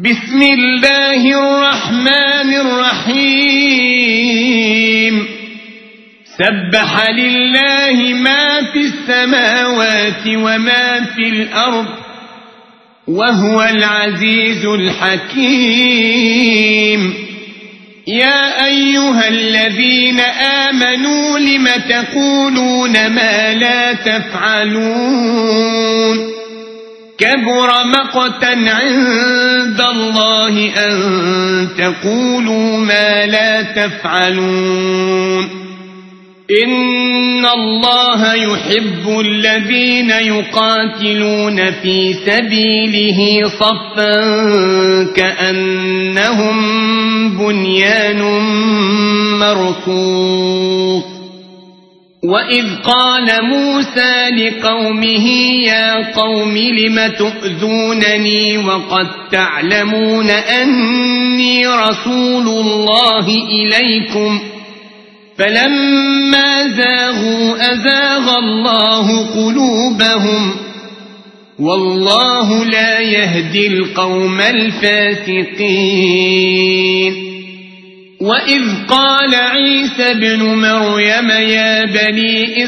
بسم الله الرحمن الرحيم سبح لله ما في السماوات وما في الأرض وهو العزيز الحكيم يا أيها الذين آمنوا لم تقولون ما لا تفعلون كبر مقتا عند الله أن تقولوا ما لا تفعلون إن الله يحب الذين يقاتلون في سبيله صفا كأنهم بنيان مرصوص وإذ قال موسى لقومه يا قوم لم تؤذونني وقد تعلمون أني رسول الله إليكم فلما زاغوا أزاغ الله قلوبهم والله لا يهدي القوم الفاسقين وإذ قال عيسى ابن مريم يا بني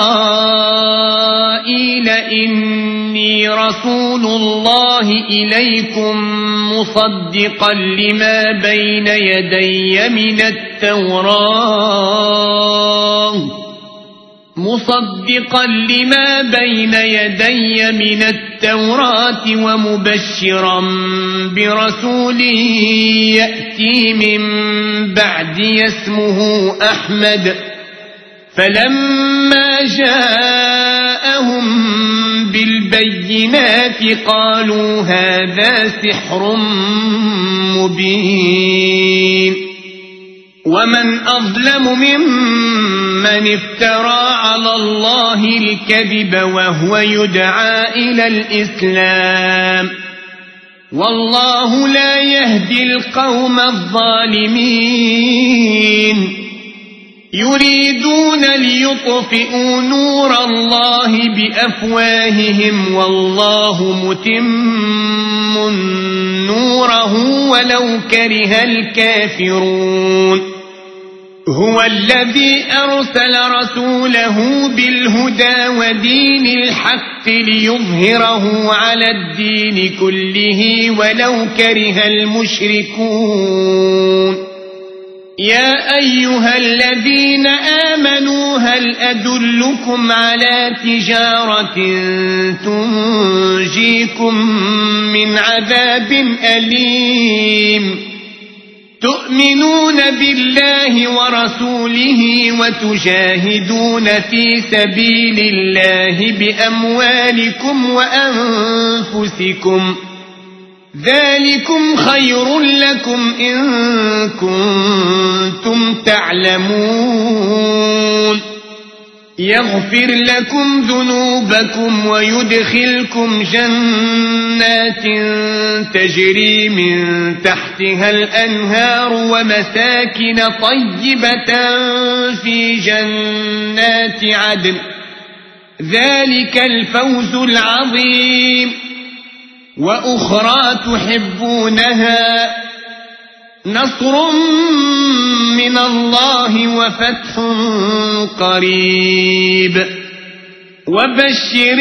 إسرائيل إني رسول الله إليكم مصدقا لما بين يدي من التوراة ومبشرا برسول يأتي من بعدي اسمه أحمد فلما جاءهم بالبينات قالوا هذا سحر مبين ومن أظلم ممن افترى على الله الكذب وهو يدعى إلى الإسلام والله لا يهدي القوم الظالمين يريدون ليطفئوا نور الله بأفواههم والله متم نوره ولو كره الكافرون هو الذي أرسل رسوله بالهدى ودين الحق ليظهره على الدين كله ولو كره المشركون يا أيها الذين آمنوا هل أدلكم على تجارة تنجيكم من عذاب أليم تؤمنون بالله ورسوله وتجاهدون في سبيل الله بأموالكم وأنفسكم ذلكم خير لكم إن كنتم تعلمون يغفر لكم ذنوبكم ويدخلكم جنات تجري من تحتها الأنهار ومساكن طيبة في جنات عدن ذلك الفوز العظيم وأخرى تحبونها نصر من الله وفتح قريب وبشر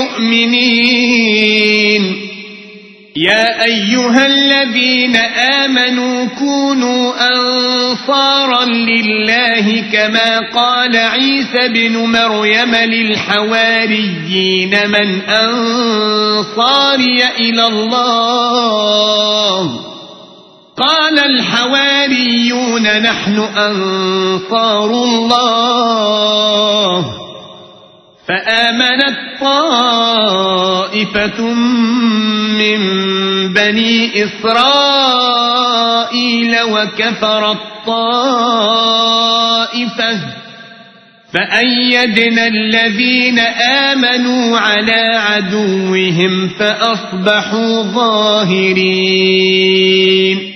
المؤمنين يا أيها الذين آمنوا كونوا أنصارا لله كما قال عيسى بن مريم للحواريين من أنصاري إلى الله قال الحواريون نحن أنصار الله فآمنت طائفة من بني إسرائيل وكفرت طائفة فأيدنا الذين آمنوا على عدوهم فأصبحوا ظاهرين